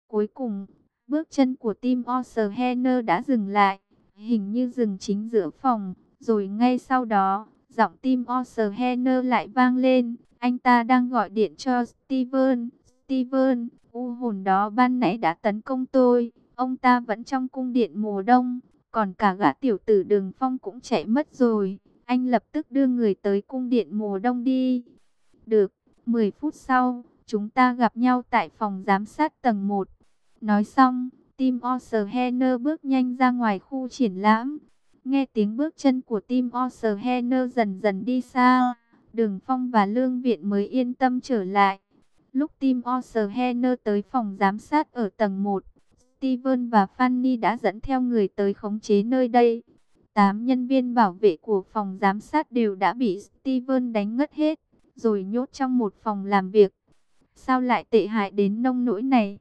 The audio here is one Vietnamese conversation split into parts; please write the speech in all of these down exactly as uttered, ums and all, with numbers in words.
Cuối cùng, bước chân của Tim Oceaner đã dừng lại, hình như dừng chính giữa phòng, rồi ngay sau đó, giọng Tim Oceaner lại vang lên, anh ta đang gọi điện cho Steven. Steven, u hồn đó ban nãy đã tấn công tôi, ông ta vẫn trong cung điện mùa đông, còn cả gã tiểu tử Đường Phong cũng chạy mất rồi, anh lập tức đưa người tới cung điện mùa đông đi. Được, mười phút sau, chúng ta gặp nhau tại phòng giám sát tầng một. Nói xong, Tim Oceaner bước nhanh ra ngoài khu triển lãm. Nghe tiếng bước chân của Tim Oceaner dần dần đi xa, Đường Phong và Lương Viện mới yên tâm trở lại. Lúc Tim Oceaner tới phòng giám sát ở tầng một, Steven và Fanny đã dẫn theo người tới khống chế nơi đây. Tám nhân viên bảo vệ của phòng giám sát đều đã bị Steven đánh ngất hết, rồi nhốt trong một phòng làm việc. Sao lại tệ hại đến nông nỗi này?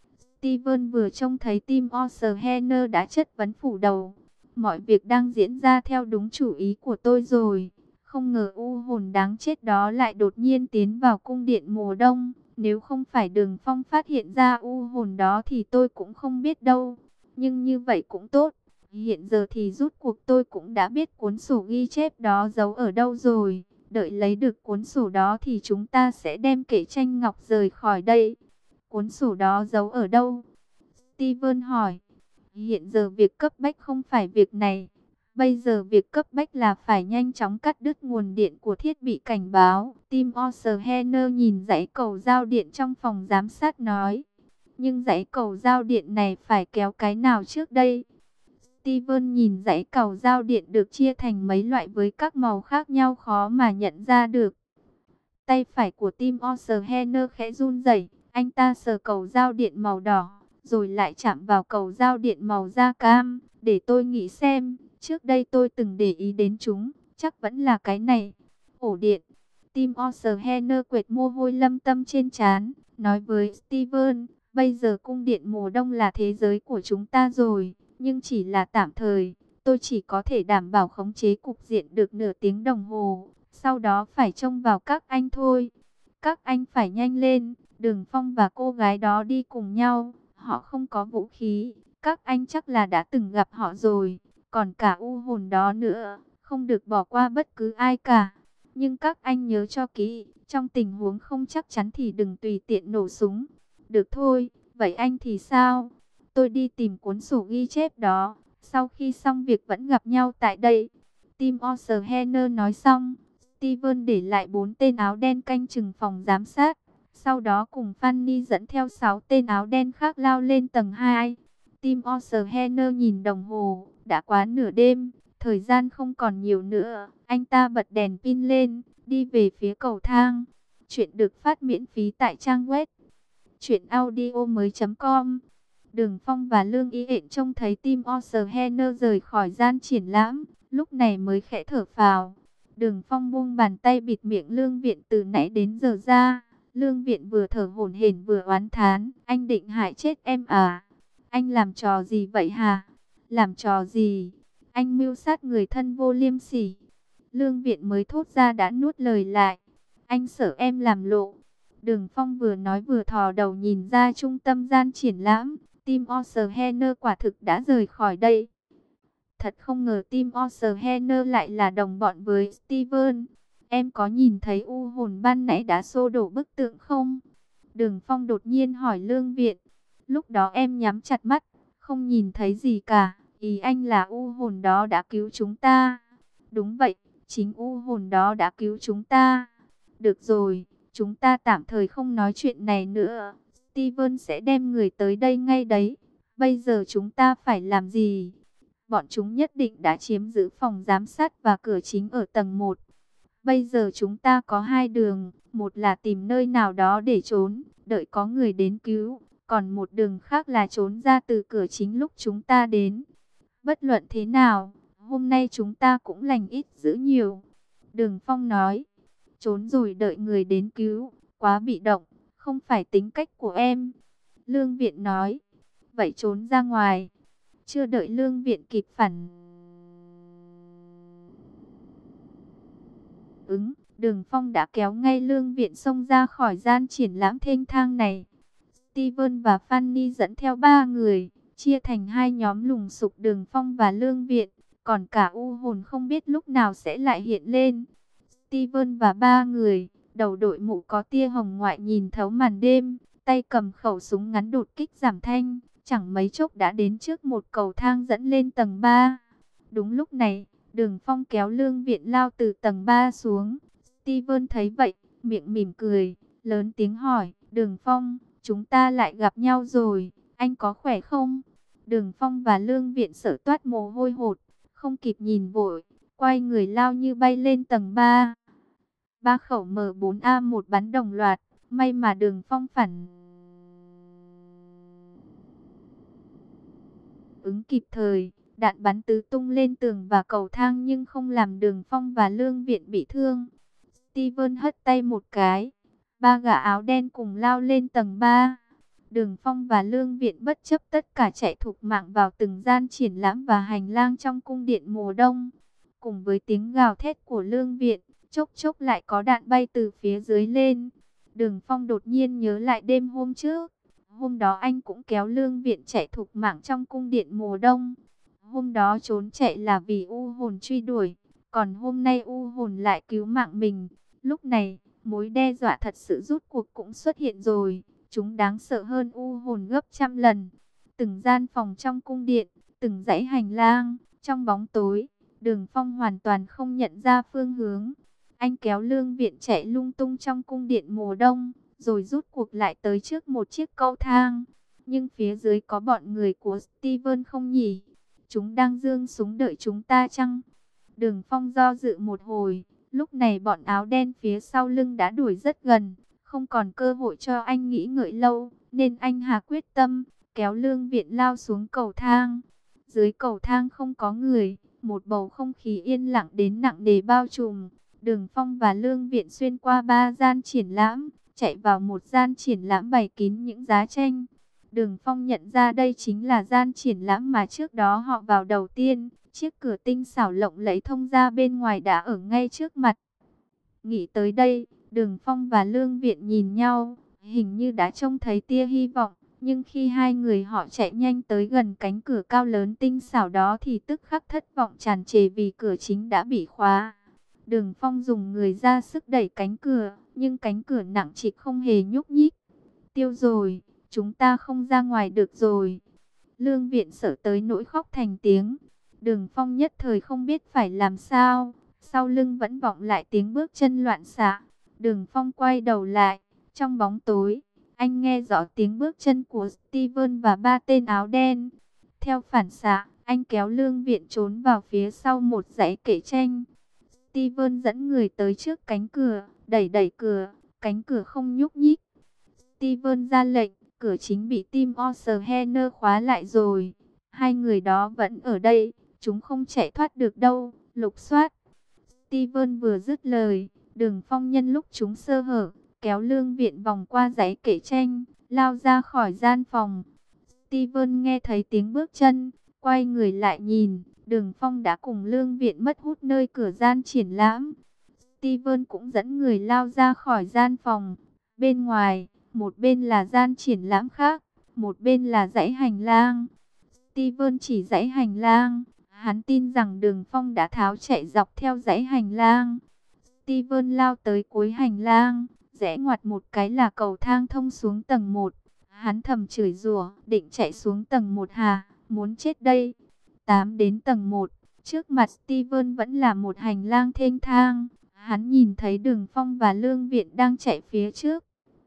Steven vừa trông thấy Tim Oceaner đã chất vấn phủ đầu. Mọi việc đang diễn ra theo đúng chủ ý của tôi rồi. Không ngờ u hồn đáng chết đó lại đột nhiên tiến vào cung điện mùa đông. Nếu không phải Đường Phong phát hiện ra u hồn đó thì tôi cũng không biết đâu. Nhưng như vậy cũng tốt. Hiện giờ thì rút cuộc tôi cũng đã biết cuốn sổ ghi chép đó giấu ở đâu rồi. Đợi lấy được cuốn sổ đó thì chúng ta sẽ đem kệ tranh ngọc rời khỏi đây. Cuốn sổ đó giấu ở đâu? Steven hỏi. Hiện giờ việc cấp bách không phải việc này. Bây giờ việc cấp bách là phải nhanh chóng cắt đứt nguồn điện của thiết bị cảnh báo. Tim Oceaner nhìn dãy cầu giao điện trong phòng giám sát nói. Nhưng dãy cầu giao điện này phải kéo cái nào trước đây? Steven nhìn dãy cầu giao điện được chia thành mấy loại với các màu khác nhau khó mà nhận ra được. Tay phải của Tim Oceaner khẽ run rẩy, anh ta sờ cầu giao điện màu đỏ, rồi lại chạm vào cầu giao điện màu da cam. Để tôi nghĩ xem, trước đây tôi từng để ý đến chúng, chắc vẫn là cái này. Ổ điện. Tim Oceaner quệt mồ hôi lâm tâm trên trán, nói với Steven, bây giờ cung điện mùa đông là thế giới của chúng ta rồi, nhưng chỉ là tạm thời. Tôi chỉ có thể đảm bảo khống chế cục diện được nửa tiếng đồng hồ, sau đó phải trông vào các anh thôi. Các anh phải nhanh lên, Đường Phong và cô gái đó đi cùng nhau, họ không có vũ khí, các anh chắc là đã từng gặp họ rồi, còn cả u hồn đó nữa, không được bỏ qua bất cứ ai cả. Nhưng các anh nhớ cho kỹ, trong tình huống không chắc chắn thì đừng tùy tiện nổ súng. Được thôi, vậy anh thì sao? Tôi đi tìm cuốn sổ ghi chép đó, sau khi xong việc vẫn gặp nhau tại đây. Tim Oceaner nói xong, Steven để lại bốn tên áo đen canh chừng phòng giám sát. Sau đó cùng Fanny dẫn theo sáu tên áo đen khác lao lên tầng hai. Tim Oceaner nhìn đồng hồ, đã quá nửa đêm, thời gian không còn nhiều nữa. Anh ta bật đèn pin lên, đi về phía cầu thang. Chuyện được phát miễn phí tại trang web truyện audio mới chấm com. Đường Phong và Lương Y Hện trông thấy Tim Oceaner rời khỏi gian triển lãm, lúc này mới khẽ thở phào. Đường Phong buông bàn tay bịt miệng Lương Viện từ nãy đến giờ ra. Lương Viện vừa thở hổn hển vừa oán thán, anh định hại chết em à? Anh làm trò gì vậy hả? Làm trò gì? Anh mưu sát người thân vô liêm sỉ. Lương Viện mới thốt ra đã nuốt lời lại. Anh sợ em làm lộ. Đường Phong vừa nói vừa thò đầu nhìn ra trung tâm gian triển lãm. Tim Oceaner quả thực đã rời khỏi đây. Thật không ngờ Tim Oceaner lại là đồng bọn với Steven. Em có nhìn thấy u hồn ban nãy đã xô đổ bức tượng không? Đường Phong đột nhiên hỏi Lương Viện. Lúc đó em nhắm chặt mắt, không nhìn thấy gì cả. Ý anh là u hồn đó đã cứu chúng ta. Đúng vậy, chính u hồn đó đã cứu chúng ta. Được rồi, chúng ta tạm thời không nói chuyện này nữa. Steven sẽ đem người tới đây ngay đấy. Bây giờ chúng ta phải làm gì? Bọn chúng nhất định đã chiếm giữ phòng giám sát và cửa chính ở tầng một. Bây giờ chúng ta có hai đường. Một là tìm nơi nào đó để trốn, đợi có người đến cứu. Còn một đường khác là trốn ra từ cửa chính lúc chúng ta đến. Bất luận thế nào, hôm nay chúng ta cũng lành ít dữ nhiều. Đường Phong nói, trốn rồi đợi người đến cứu, quá bị động, không phải tính cách của em. Lương Viện nói, vậy trốn ra ngoài. Chưa đợi Lương Viện kịp phản ứng, Đường Phong đã kéo ngay Lương Viện xông ra khỏi gian triển lãm thênh thang này. Steven và Fanny dẫn theo ba người, chia thành hai nhóm lùng sục Đường Phong và Lương Viện, còn cả u hồn không biết lúc nào sẽ lại hiện lên. Steven và ba người, đầu đội mũ có tia hồng ngoại nhìn thấu màn đêm, tay cầm khẩu súng ngắn đột kích giảm thanh, chẳng mấy chốc đã đến trước một cầu thang dẫn lên tầng ba. Đúng lúc này, Đường Phong kéo Lương Viện lao từ tầng ba xuống. Steven thấy vậy, miệng mỉm cười, lớn tiếng hỏi, Đường Phong, chúng ta lại gặp nhau rồi, anh có khỏe không? Đường Phong và Lương Viện sợ toát mồ hôi hột, không kịp nhìn vội, quay người lao như bay lên tầng ba. Ba khẩu M bốn A một bắn đồng loạt, may mà Đường Phong phản ứng kịp thời, đạn bắn tứ tung lên tường và cầu thang nhưng không làm Đường Phong và Lương Viện bị thương. Steven hất tay một cái, ba gã áo đen cùng lao lên tầng ba. Đường Phong và Lương Viện bất chấp tất cả chạy thục mạng vào từng gian triển lãm và hành lang trong cung điện mùa đông. Cùng với tiếng gào thét của Lương Viện, chốc chốc lại có đạn bay từ phía dưới lên. Đường Phong đột nhiên nhớ lại đêm hôm trước. Hôm đó anh cũng kéo Lương Viện chạy thục mạng trong cung điện mùa đông. Hôm đó trốn chạy là vì u hồn truy đuổi, còn hôm nay u hồn lại cứu mạng mình. Lúc này, mối đe dọa thật sự rút cuộc cũng xuất hiện rồi. Chúng đáng sợ hơn u hồn gấp trăm lần. Từng gian phòng trong cung điện, từng dãy hành lang, trong bóng tối, Đường Phong hoàn toàn không nhận ra phương hướng. Anh kéo Lương Viện chạy lung tung trong cung điện mùa đông, rồi rút cuộc lại tới trước một chiếc cầu thang. Nhưng phía dưới có bọn người của Steven không nhỉ? Chúng đang giương súng đợi chúng ta chăng? Đường Phong do dự một hồi, lúc này bọn áo đen phía sau lưng đã đuổi rất gần, không còn cơ hội cho anh nghĩ ngợi lâu, nên anh hà quyết tâm, kéo Lương Viện lao xuống cầu thang. Dưới cầu thang không có người, một bầu không khí yên lặng đến nặng nề bao trùm. Đường Phong và Lương Viện xuyên qua ba gian triển lãm, chạy vào một gian triển lãm bày kín những giá tranh. Đường Phong nhận ra đây chính là gian triển lãm mà trước đó họ vào đầu tiên. Chiếc cửa tinh xảo lộng lẫy thông ra bên ngoài đã ở ngay trước mặt. Nghĩ tới đây, Đường Phong và Lương Viện nhìn nhau, hình như đã trông thấy tia hy vọng. Nhưng khi hai người họ chạy nhanh tới gần cánh cửa cao lớn tinh xảo đó thì tức khắc thất vọng tràn trề vì cửa chính đã bị khóa. Đường Phong dùng người ra sức đẩy cánh cửa, nhưng cánh cửa nặng trịch không hề nhúc nhích. Tiêu rồi, chúng ta không ra ngoài được rồi. Lương Viện sợ tới nỗi khóc thành tiếng. Đường Phong nhất thời không biết phải làm sao. Sau lưng vẫn vọng lại tiếng bước chân loạn xạ. Đường Phong quay đầu lại. Trong bóng tối, anh nghe rõ tiếng bước chân của Steven và ba tên áo đen. Theo phản xạ, anh kéo Lương Viện trốn vào phía sau một dãy kệ tranh. Steven dẫn người tới trước cánh cửa, đẩy đẩy cửa. Cánh cửa không nhúc nhích. Steven ra lệnh, cửa chính bị Tim Oceaner khóa lại rồi. Hai người đó vẫn ở đây, chúng không chạy thoát được đâu, lục soát. Steven vừa dứt lời, Đường Phong nhân lúc chúng sơ hở, kéo Lương Viện vòng qua dãy kệ tranh, lao ra khỏi gian phòng. Steven nghe thấy tiếng bước chân, quay người lại nhìn, Đường Phong đã cùng Lương Viện mất hút nơi cửa gian triển lãm. Steven cũng dẫn người lao ra khỏi gian phòng. Bên ngoài, một bên là gian triển lãm khác, một bên là dãy hành lang. Steven chỉ dãy hành lang, hắn tin rằng Đường Phong đã tháo chạy dọc theo dãy hành lang. Steven lao tới cuối hành lang, rẽ ngoặt một cái là cầu thang thông xuống tầng một. Hắn thầm chửi rủa, định chạy xuống tầng một hà, muốn chết đây. Tám đến tầng một, trước mặt Steven vẫn là một hành lang thênh thang. Hắn nhìn thấy Đường Phong và Lương Viện đang chạy phía trước.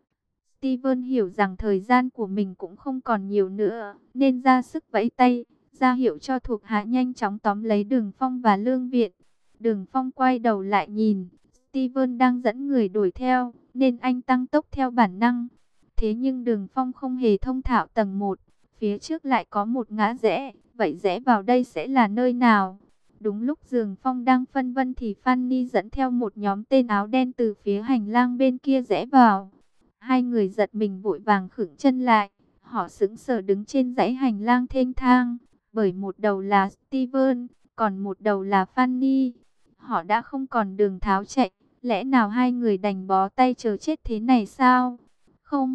Steven hiểu rằng thời gian của mình cũng không còn nhiều nữa, nên ra sức vẫy tay, ra hiệu cho thuộc hạ nhanh chóng tóm lấy Đường Phong và Lương Viện. Đường Phong quay đầu lại nhìn, Steven đang dẫn người đuổi theo, nên anh tăng tốc theo bản năng. Thế nhưng Đường Phong không hề thông thạo tầng một, phía trước lại có một ngã rẽ, vậy rẽ vào đây sẽ là nơi nào? Đúng lúc Đường Phong đang phân vân thì Fanny dẫn theo một nhóm tên áo đen từ phía hành lang bên kia rẽ vào. Hai người giật mình vội vàng khựng chân lại, họ sững sờ đứng trên dãy hành lang thênh thang, bởi một đầu là Steven, còn một đầu là Fanny. Họ đã không còn đường tháo chạy, lẽ nào hai người đành bó tay chờ chết thế này sao? Không,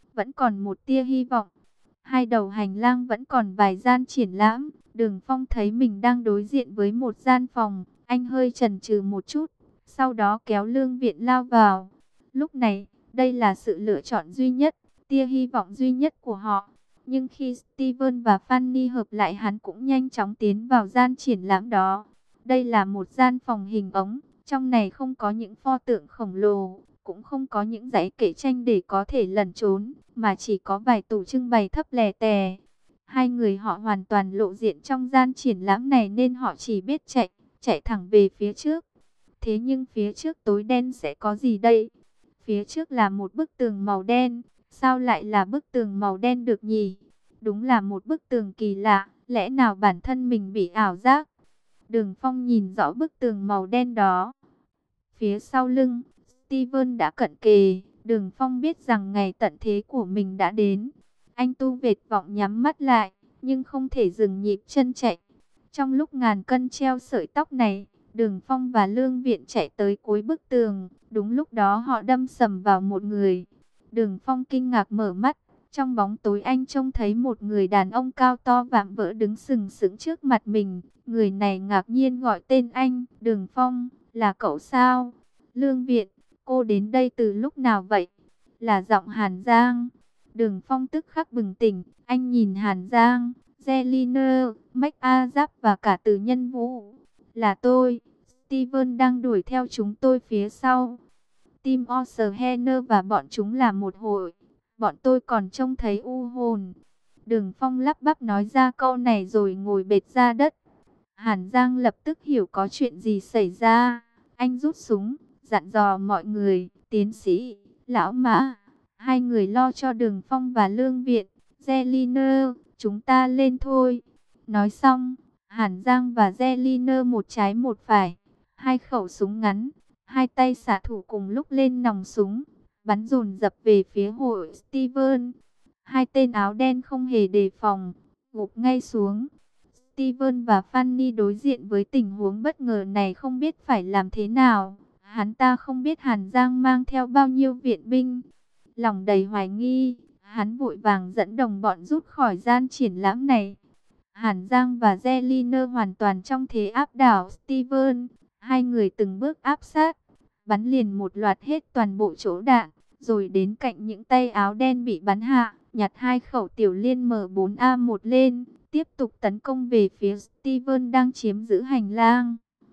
vẫn còn một tia hy vọng. Hai đầu hành lang vẫn còn vài gian triển lãm. Đường Phong thấy mình đang đối diện với một gian phòng, anh hơi chần chừ một chút, sau đó kéo Lương Viện lao vào. Lúc này, đây là sự lựa chọn duy nhất, tia hy vọng duy nhất của họ. Nhưng khi Steven và Fanny hợp lại, hắn cũng nhanh chóng tiến vào gian triển lãm đó. Đây là một gian phòng hình ống, trong này không có những pho tượng khổng lồ, cũng không có những dãy kệ tranh để có thể lẩn trốn, mà chỉ có vài tủ trưng bày thấp lè tè. Hai người họ hoàn toàn lộ diện trong gian triển lãm này nên họ chỉ biết chạy, chạy thẳng về phía trước. Thế nhưng phía trước tối đen sẽ có gì đây? Phía trước là một bức tường màu đen. Sao lại là bức tường màu đen được nhỉ? Đúng là một bức tường kỳ lạ. Lẽ nào bản thân mình bị ảo giác? Đường Phong nhìn rõ bức tường màu đen đó. Phía sau lưng, Steven đã cận kề. Đường Phong biết rằng ngày tận thế của mình đã đến. Anh tu vệt vọng nhắm mắt lại, nhưng không thể dừng nhịp chân chạy. Trong lúc ngàn cân treo sợi tóc này, Đường Phong và Lương Viện chạy tới cuối bức tường. Đúng lúc đó họ đâm sầm vào một người. Đường Phong kinh ngạc mở mắt. Trong bóng tối anh trông thấy một người đàn ông cao to vạm vỡ đứng sừng sững trước mặt mình. Người này ngạc nhiên gọi tên anh. Đường Phong, là cậu sao? Lương Viện, cô đến đây từ lúc nào vậy? Là giọng Hàn Giang. Đường Phong tức khắc bừng tỉnh. Anh nhìn Hàn Giang, Zeliner, McAzap và cả Từ Nhân Vũ. Là tôi. Steven đang đuổi theo chúng tôi phía sau. Team Oceaner và bọn chúng là một hội. Bọn tôi còn trông thấy u hồn. Đường Phong lắp bắp nói ra câu này rồi ngồi bệt ra đất. Hàn Giang lập tức hiểu có chuyện gì xảy ra. Anh rút súng, dặn dò mọi người, tiến sĩ, lão Mã. Hai người lo cho Đường Phong và Lương Viện. Zeliner, chúng ta lên thôi. Nói xong, Hàn Giang và Zeliner một trái một phải. Hai khẩu súng ngắn, hai tay xạ thủ cùng lúc lên nòng súng, bắn dồn dập về phía hội Steven. Hai tên áo đen không hề đề phòng, gục ngay xuống. Steven và Fanny đối diện với tình huống bất ngờ này không biết phải làm thế nào. Hắn ta không biết Hàn Giang mang theo bao nhiêu viện binh. Lòng đầy hoài nghi, hắn vội vàng dẫn đồng bọn rút khỏi gian triển lãm này. Hàn Giang và Zeliner hoàn toàn trong thế áp đảo Steven. Hai người từng bước áp sát, bắn liền một loạt hết toàn bộ chỗ đạn, rồi đến cạnh những tay áo đen bị bắn hạ, nhặt hai khẩu tiểu liên M bốn A một lên, tiếp tục tấn công về phía Steven đang chiếm giữ hành lang.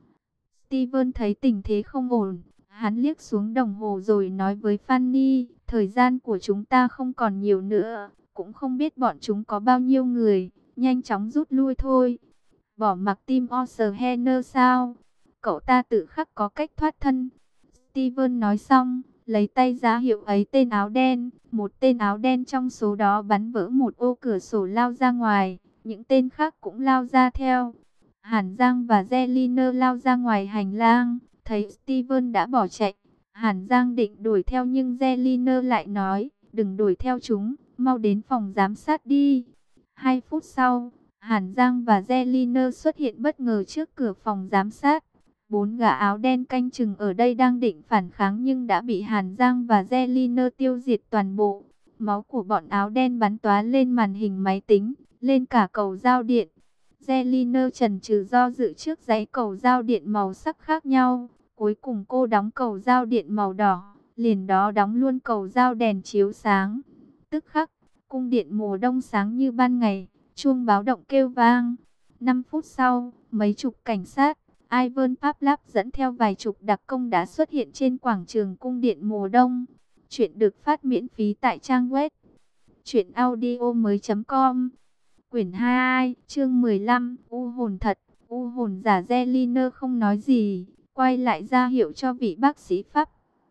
Steven thấy tình thế không ổn, hắn liếc xuống đồng hồ rồi nói với Fanny, thời gian của chúng ta không còn nhiều nữa, cũng không biết bọn chúng có bao nhiêu người, nhanh chóng rút lui thôi. Bỏ mặc Team Oceaner sao? Cậu ta tự khắc có cách thoát thân. Steven nói xong, lấy tay ra hiệu ấy tên áo đen. Một tên áo đen trong số đó bắn vỡ một ô cửa sổ lao ra ngoài. Những tên khác cũng lao ra theo. Hàn Giang và Zeliner lao ra ngoài hành lang. Thấy Steven đã bỏ chạy. Hàn Giang định đuổi theo nhưng Zeliner lại nói, đừng đuổi theo chúng, mau đến phòng giám sát đi. Hai phút sau, Hàn Giang và Zeliner xuất hiện bất ngờ trước cửa phòng giám sát. Bốn gã áo đen canh chừng ở đây đang định phản kháng nhưng đã bị Hàn Giang và Zeliner tiêu diệt toàn bộ. Máu của bọn áo đen bắn tóa lên màn hình máy tính, lên cả cầu giao điện. Zeliner chần chừ do dự trước dãy cầu giao điện màu sắc khác nhau. Cuối cùng cô đóng cầu giao điện màu đỏ, liền đó đóng luôn cầu giao đèn chiếu sáng. Tức khắc, cung điện mùa đông sáng như ban ngày, chuông báo động kêu vang. Năm phút sau, mấy chục cảnh sát, Ivan Pavlov dẫn theo vài chục đặc công đã xuất hiện trên quảng trường cung điện mùa đông. Chuyện được phát miễn phí tại trang web truyện audio mới chấm com. Quyển hai, chương mười lăm, U hồn thật, U hồn giả. Zeliner không nói gì, quay lại ra hiệu cho vị bác sĩ Pháp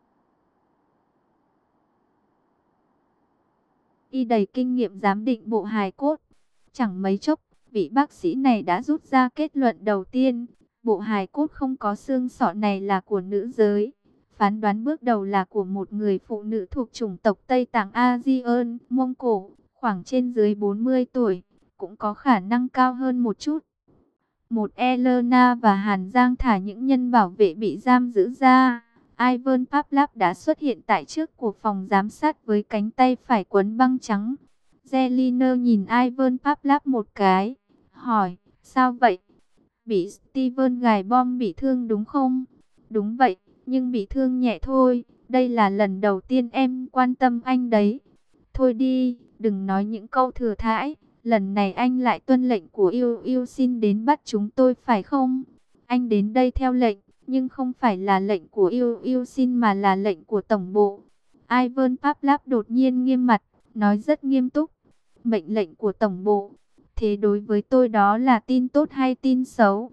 y đầy kinh nghiệm giám định bộ hài cốt. Chẳng mấy chốc, vị bác sĩ này đã rút ra kết luận đầu tiên. Bộ hài cốt không có xương sọ này là của nữ giới. Phán đoán bước đầu là của một người phụ nữ thuộc chủng tộc Tây Tạng Asean, Mông Cổ, khoảng trên dưới bốn mươi tuổi, cũng có khả năng cao hơn một chút. Một Elena và Hàn Giang thả những nhân bảo vệ bị giam giữ ra. Ivan Pavlov đã xuất hiện tại trước của phòng giám sát với cánh tay phải quấn băng trắng. Zelina nhìn Ivan Pavlov một cái, hỏi, sao vậy? Bị Steven gài bom bị thương đúng không? Đúng vậy, nhưng bị thương nhẹ thôi. Đây là lần đầu tiên em quan tâm anh đấy. Thôi đi, đừng nói những câu thừa thãi. Lần này anh lại tuân lệnh của yêu yêu xin đến bắt chúng tôi phải không? Anh đến đây theo lệnh, nhưng không phải là lệnh của yêu yêu xin mà là lệnh của tổng bộ. Ivan Pavlov đột nhiên nghiêm mặt, nói rất nghiêm túc. Mệnh lệnh của tổng bộ. Thế đối với tôi đó là tin tốt hay tin xấu?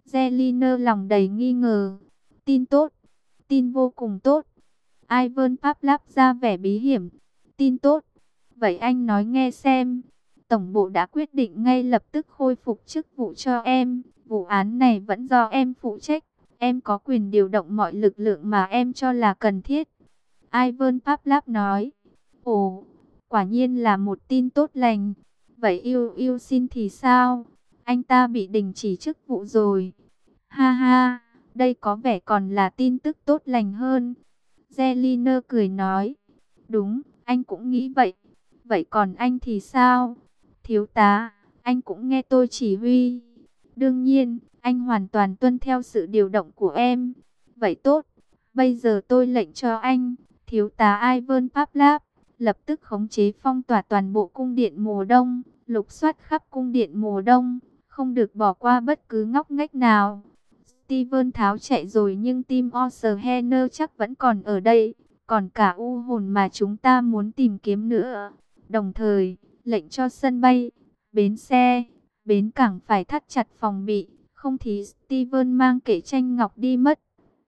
Zelina lòng đầy nghi ngờ. Tin tốt, tin vô cùng tốt. Ivan Pavlov ra vẻ bí hiểm. Tin tốt. Vậy anh nói nghe xem. Tổng bộ đã quyết định ngay lập tức khôi phục chức vụ cho em. Vụ án này vẫn do em phụ trách. Em có quyền điều động mọi lực lượng mà em cho là cần thiết. Ivan Pavlov nói. Ồ, quả nhiên là một tin tốt lành. Vậy yêu yêu xin thì sao? Anh ta bị đình chỉ chức vụ rồi. Ha ha, đây có vẻ còn là tin tức tốt lành hơn. Zelina cười nói. Đúng, anh cũng nghĩ vậy. Vậy còn anh thì sao? Thiếu tá, anh cũng nghe tôi chỉ huy. Đương nhiên, anh hoàn toàn tuân theo sự điều động của em. Vậy tốt, bây giờ tôi lệnh cho anh, thiếu tá Ivan Pavlov, lập tức khống chế phong tỏa toàn bộ cung điện mùa đông, lục soát khắp cung điện mùa đông, không được bỏ qua bất cứ ngóc ngách nào. Steven tháo chạy rồi nhưng Tim O'Shener chắc vẫn còn ở đây, còn cả u hồn mà chúng ta muốn tìm kiếm nữa. Đồng thời, lệnh cho sân bay, bến xe, bến cảng phải thắt chặt phòng bị, không thì Steven mang kệ tranh ngọc đi mất.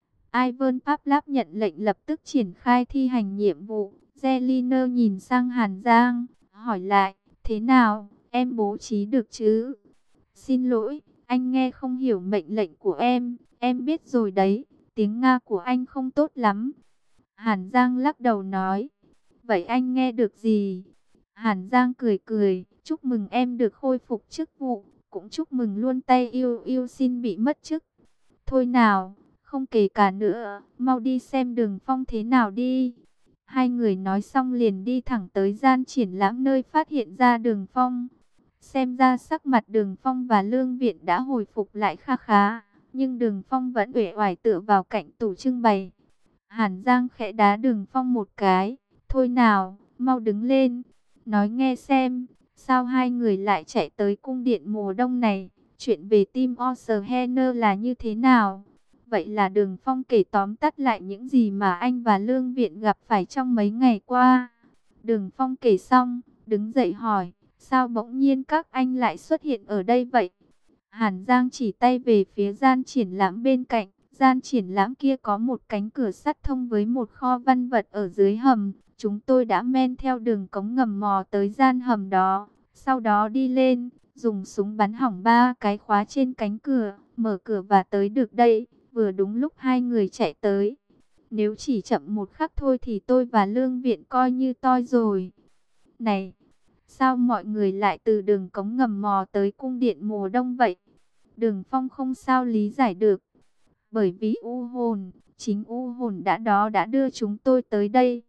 Ivan Pavlov nhận lệnh lập tức triển khai thi hành nhiệm vụ. Zelina nhìn sang Hàn Giang, hỏi lại, thế nào, em bố trí được chứ? Xin lỗi, anh nghe không hiểu mệnh lệnh của em, em biết rồi đấy, tiếng Nga của anh không tốt lắm. Hàn Giang lắc đầu nói, vậy anh nghe được gì? Hàn Giang cười cười, chúc mừng em được khôi phục chức vụ, cũng chúc mừng luôn tay yêu yêu xin bị mất chức. Thôi nào, không kể cả nữa, mau đi xem Đường Phong thế nào đi. Hai người nói xong liền đi thẳng tới gian triển lãm nơi phát hiện ra Đường Phong. Xem ra sắc mặt Đường Phong và Lương Viện đã hồi phục lại kha khá, nhưng Đường Phong vẫn uể oải tựa vào cạnh tủ trưng bày. Hàn Giang khẽ đá Đường Phong một cái, thôi nào, mau đứng lên, nói nghe xem, sao hai người lại chạy tới cung điện mùa đông này, chuyện về Tim O'Shener là như thế nào? Vậy là Đường Phong kể tóm tắt lại những gì mà anh và Lương Viện gặp phải trong mấy ngày qua. Đường Phong kể xong, đứng dậy hỏi, sao bỗng nhiên các anh lại xuất hiện ở đây vậy? Hàn Giang chỉ tay về phía gian triển lãm bên cạnh. Gian triển lãm kia có một cánh cửa sắt thông với một kho văn vật ở dưới hầm. Chúng tôi đã men theo đường cống ngầm mò tới gian hầm đó. Sau đó đi lên, dùng súng bắn hỏng ba cái khóa trên cánh cửa, mở cửa và tới được đây. Vừa đúng lúc hai người chạy tới. Nếu chỉ chậm một khắc thôi thì tôi và Lương Viện coi như toi rồi. Này, sao mọi người lại từ đường cống ngầm mò tới cung điện mùa đông vậy? Đường Phong không sao lý giải được. Bởi vì u hồn, chính u hồn đã đó đã đưa chúng tôi tới đây.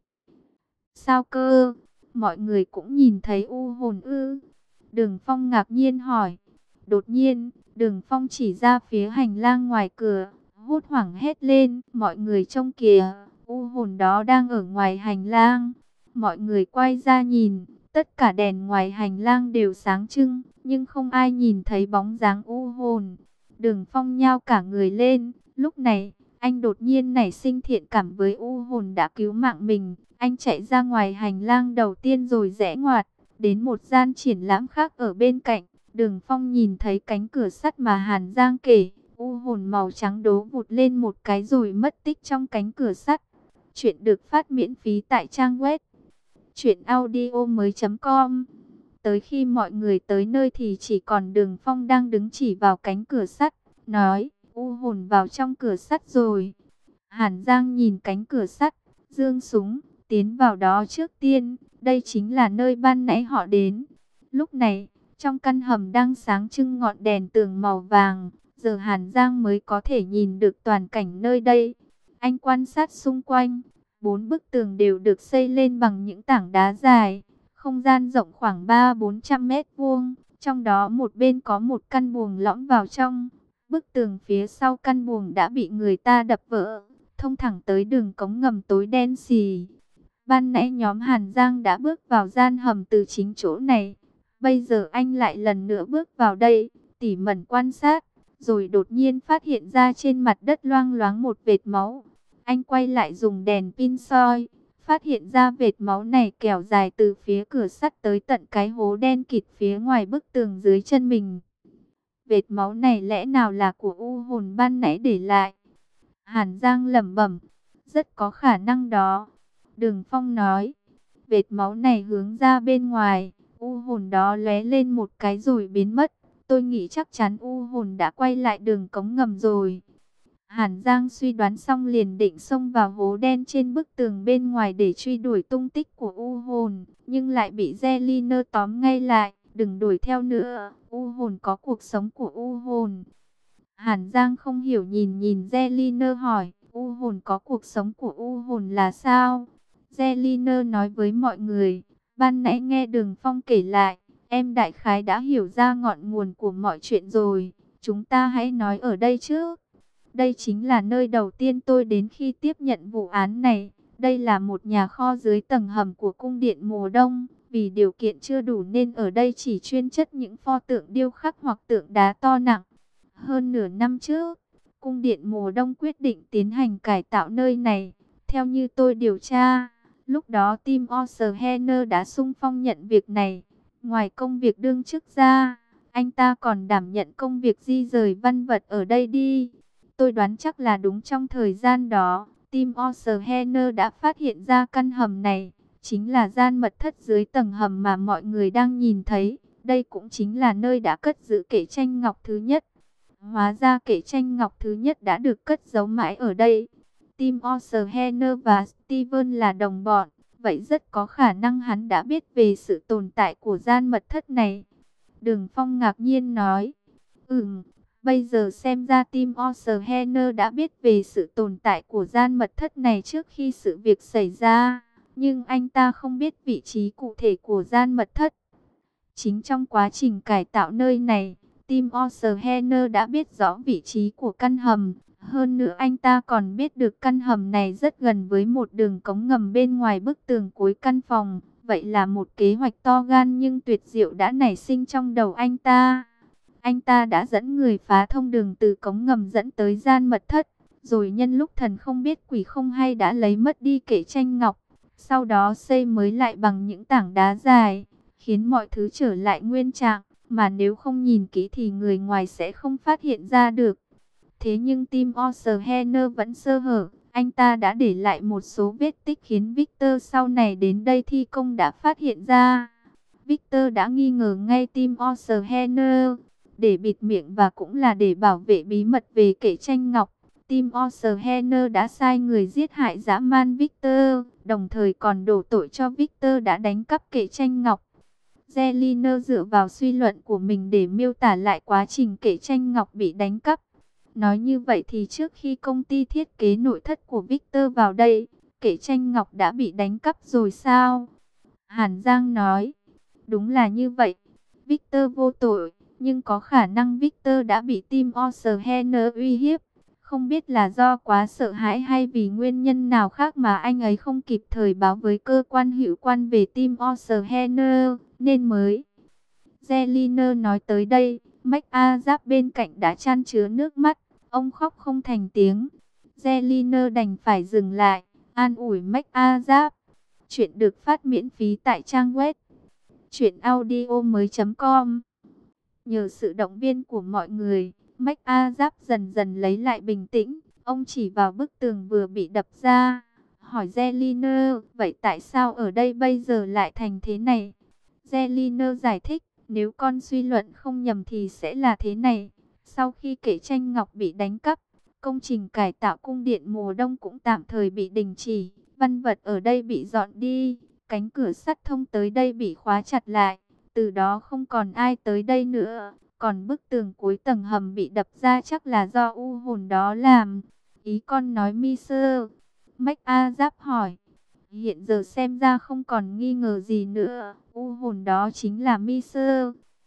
Sao cơ? Mọi người cũng nhìn thấy u hồn ư? Đường Phong ngạc nhiên hỏi. Đột nhiên, Đường Phong chỉ ra phía hành lang ngoài cửa, hốt hoảng hét lên, mọi người trông kìa, u hồn đó đang ở ngoài hành lang. Mọi người quay ra nhìn, tất cả đèn ngoài hành lang đều sáng trưng, nhưng không ai nhìn thấy bóng dáng u hồn. Đường Phong nhao cả người lên, lúc này, anh đột nhiên nảy sinh thiện cảm với u hồn đã cứu mạng mình. Anh chạy ra ngoài hành lang đầu tiên rồi rẽ ngoặt, đến một gian triển lãm khác ở bên cạnh. Đường Phong nhìn thấy cánh cửa sắt mà Hàn Giang kể, u hồn màu trắng đố vụt lên một cái rồi mất tích trong cánh cửa sắt. Chuyện được phát miễn phí tại trang web truyện audio mới chấm com. Tới khi mọi người tới nơi thì chỉ còn Đường Phong đang đứng chỉ vào cánh cửa sắt, nói, u hồn vào trong cửa sắt rồi. Hàn Giang nhìn cánh cửa sắt, giương súng, tiến vào đó trước tiên, đây chính là nơi ban nãy họ đến. Lúc này, trong căn hầm đang sáng trưng ngọn đèn tường màu vàng, giờ Hàn Giang mới có thể nhìn được toàn cảnh nơi đây. Anh quan sát xung quanh, bốn bức tường đều được xây lên bằng những tảng đá dài, không gian rộng khoảng ba bốn trăm mét vuông, trong đó một bên có một căn buồng lõm vào trong. Bức tường phía sau căn buồng đã bị người ta đập vỡ, thông thẳng tới đường cống ngầm tối đen xì. Ban nãy nhóm Hàn Giang đã bước vào gian hầm từ chính chỗ này. Bây giờ anh lại lần nữa bước vào đây, tỉ mẩn quan sát, rồi đột nhiên phát hiện ra trên mặt đất loang loáng một vệt máu. Anh quay lại dùng đèn pin soi, phát hiện ra vệt máu này kéo dài từ phía cửa sắt tới tận cái hố đen kịt phía ngoài bức tường dưới chân mình. Vệt máu này lẽ nào là của u hồn ban nãy để lại? Hàn Giang lẩm bẩm, rất có khả năng đó. Đường Phong nói, vệt máu này hướng ra bên ngoài, u hồn đó lóe lên một cái rồi biến mất. Tôi nghĩ chắc chắn u hồn đã quay lại đường cống ngầm rồi. Hàn Giang suy đoán xong liền định xông vào hố đen trên bức tường bên ngoài để truy đuổi tung tích của u hồn, nhưng lại bị Zeliner tóm ngay lại. Đừng đuổi theo nữa, u hồn có cuộc sống của u hồn. Hàn Giang không hiểu nhìn nhìn Zeliner hỏi, u hồn có cuộc sống của u hồn là sao? Zeliner nói với mọi người, ban nãy nghe Đường Phong kể lại, em đại khái đã hiểu ra ngọn nguồn của mọi chuyện rồi. Chúng ta hãy nói ở đây trước. Đây chính là nơi đầu tiên tôi đến khi tiếp nhận vụ án này. Đây là một nhà kho dưới tầng hầm của cung điện mùa đông. Vì điều kiện chưa đủ nên ở đây chỉ chuyên chất những pho tượng điêu khắc hoặc tượng đá to nặng. Hơn nửa năm trước, cung điện mùa đông quyết định tiến hành cải tạo nơi này. Theo như tôi điều tra, lúc đó Tim Osterhener đã xung phong nhận việc này. Ngoài công việc đương chức ra, anh ta còn đảm nhận công việc di rời văn vật ở đây đi. Tôi đoán chắc là đúng trong thời gian đó, Tim Osterhener đã phát hiện ra căn hầm này. Chính là gian mật thất dưới tầng hầm mà mọi người đang nhìn thấy. Đây cũng chính là nơi đã cất giữ kệ tranh ngọc thứ nhất. Hóa ra kệ tranh ngọc thứ nhất đã được cất giấu mãi ở đây. Tim Osterhener và Steven là đồng bọn. Vậy rất có khả năng hắn đã biết về sự tồn tại của gian mật thất này. Đường Phong ngạc nhiên nói. Ừm, bây giờ xem ra Tim Osterhener đã biết về sự tồn tại của gian mật thất này trước khi sự việc xảy ra. Nhưng anh ta không biết vị trí cụ thể của gian mật thất. Chính trong quá trình cải tạo nơi này, Tim Osterhener đã biết rõ vị trí của căn hầm. Hơn nữa anh ta còn biết được căn hầm này rất gần với một đường cống ngầm bên ngoài bức tường cuối căn phòng. Vậy là một kế hoạch to gan nhưng tuyệt diệu đã nảy sinh trong đầu anh ta. Anh ta đã dẫn người phá thông đường từ cống ngầm dẫn tới gian mật thất. Rồi nhân lúc thần không biết quỷ không hay đã lấy mất đi kệ tranh ngọc. Sau đó xây mới lại bằng những tảng đá dài, khiến mọi thứ trở lại nguyên trạng, mà nếu không nhìn kỹ thì người ngoài sẽ không phát hiện ra được. Thế nhưng Tim Osterhener vẫn sơ hở, anh ta đã để lại một số vết tích khiến Victor sau này đến đây thi công đã phát hiện ra. Victor đã nghi ngờ ngay Tim Osterhener, để bịt miệng và cũng là để bảo vệ bí mật về kệ tranh ngọc. Tim Osterhener đã sai người giết hại dã man Victor, đồng thời còn đổ tội cho Victor đã đánh cắp kệ tranh ngọc. Zeliner dựa vào suy luận của mình để miêu tả lại quá trình kệ tranh ngọc bị đánh cắp. Nói như vậy thì trước khi công ty thiết kế nội thất của Victor vào đây, kệ tranh ngọc đã bị đánh cắp rồi sao? Hàn Giang nói, đúng là như vậy. Victor vô tội, nhưng có khả năng Victor đã bị Tim Osterhener uy hiếp. Không biết là do quá sợ hãi hay vì nguyên nhân nào khác mà anh ấy không kịp thời báo với cơ quan hữu quan về Tim Osterhener, nên mới. Zeliner nói tới đây, McAzap bên cạnh đã chan chứa nước mắt, ông khóc không thành tiếng. Zeliner đành phải dừng lại, an ủi McAzap. Chuyện được phát miễn phí tại trang web truyệnaudiomoi chấm com. Nhờ sự động viên của mọi người, McAzap dần dần lấy lại bình tĩnh. Ông chỉ vào bức tường vừa bị đập ra, hỏi Zeliner, vậy tại sao ở đây bây giờ lại thành thế này? Zeliner giải thích, nếu con suy luận không nhầm thì sẽ là thế này. Sau khi kệ tranh ngọc bị đánh cắp, công trình cải tạo cung điện mùa đông cũng tạm thời bị đình chỉ. Văn vật ở đây bị dọn đi, cánh cửa sắt thông tới đây bị khóa chặt lại. Từ đó không còn ai tới đây nữa. Còn bức tường cuối tầng hầm bị đập ra chắc là do u hồn đó làm. Ý con nói Mister? Mách A Giáp hỏi. Hiện giờ xem ra không còn nghi ngờ gì nữa. U hồn đó chính là Mister.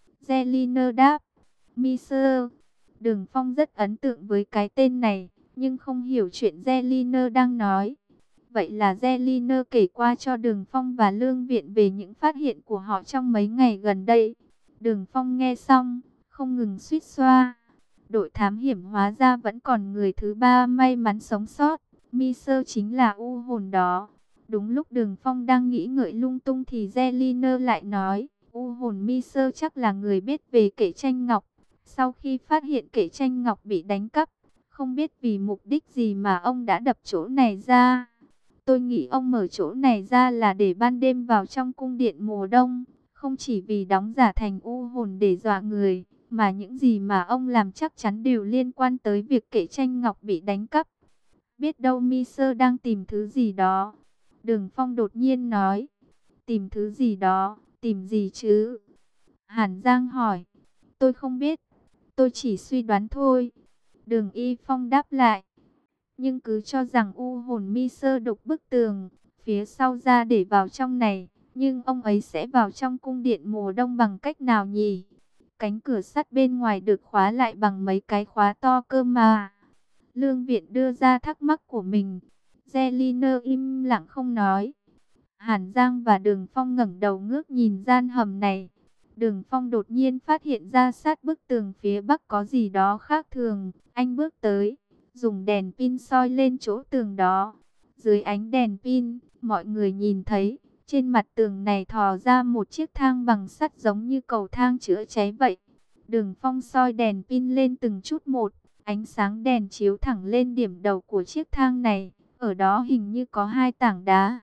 Zelina đáp. Mister. Đường Phong rất ấn tượng với cái tên này, nhưng không hiểu chuyện Zelina đang nói. Vậy là Zelina kể qua cho Đường Phong và Lương Viện về những phát hiện của họ trong mấy ngày gần đây. Đường Phong nghe xong, không ngừng suýt xoa. Đội thám hiểm hóa ra vẫn còn người thứ ba may mắn sống sót. Mister chính là u hồn đó. Đúng lúc Đường Phong đang nghĩ ngợi lung tung thì Zelina lại nói, u hồn Mister chắc là người biết về kệ tranh ngọc. Sau khi phát hiện kệ tranh ngọc bị đánh cắp, không biết vì mục đích gì mà ông đã đập chỗ này ra. Tôi nghĩ ông mở chỗ này ra là để ban đêm vào trong cung điện mùa đông, không chỉ vì đóng giả thành u hồn để dọa người, mà những gì mà ông làm chắc chắn đều liên quan tới việc kệ tranh ngọc bị đánh cắp. Biết đâu Mister đang tìm thứ gì đó. Đường Phong đột nhiên nói. Tìm thứ gì đó, tìm gì chứ? Hàn Giang hỏi. Tôi không biết, tôi chỉ suy đoán thôi. Đường Y Phong đáp lại. Nhưng cứ cho rằng u hồn Mister đục bức tường phía sau ra để vào trong này, nhưng ông ấy sẽ vào trong cung điện mùa đông bằng cách nào nhỉ? Cánh cửa sắt bên ngoài được khóa lại bằng mấy cái khóa to cơ mà. Lương Viện đưa ra thắc mắc của mình. Zelina im lặng không nói. Hàn Giang và Đường Phong ngẩng đầu ngước nhìn gian hầm này. Đường Phong đột nhiên phát hiện ra sát bức tường phía bắc có gì đó khác thường. Anh bước tới, dùng đèn pin soi lên chỗ tường đó. Dưới ánh đèn pin, mọi người nhìn thấy, trên mặt tường này thò ra một chiếc thang bằng sắt giống như cầu thang chữa cháy vậy. Đường Phong soi đèn pin lên từng chút một, ánh sáng đèn chiếu thẳng lên điểm đầu của chiếc thang này. Ở đó hình như có hai tảng đá.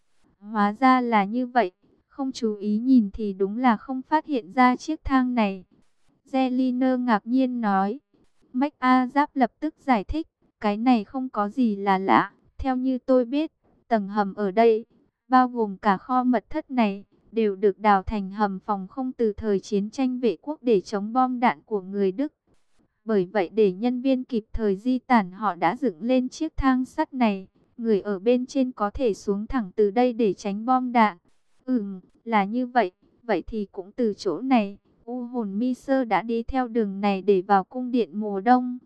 Hóa ra là như vậy, không chú ý nhìn thì đúng là không phát hiện ra chiếc thang này. Zelina ngạc nhiên nói. Mách A Giáp lập tức giải thích, cái này không có gì là lạ. Theo như tôi biết, tầng hầm ở đây, bao gồm cả kho mật thất này, đều được đào thành hầm phòng không từ thời chiến tranh vệ quốc để chống bom đạn của người Đức. Bởi vậy để nhân viên kịp thời di tản, họ đã dựng lên chiếc thang sắt này. Người ở bên trên có thể xuống thẳng từ đây để tránh bom đạn. Ừm, là như vậy. Vậy thì cũng từ chỗ này, u hồn Mister đã đi theo đường này để vào cung điện mùa đông.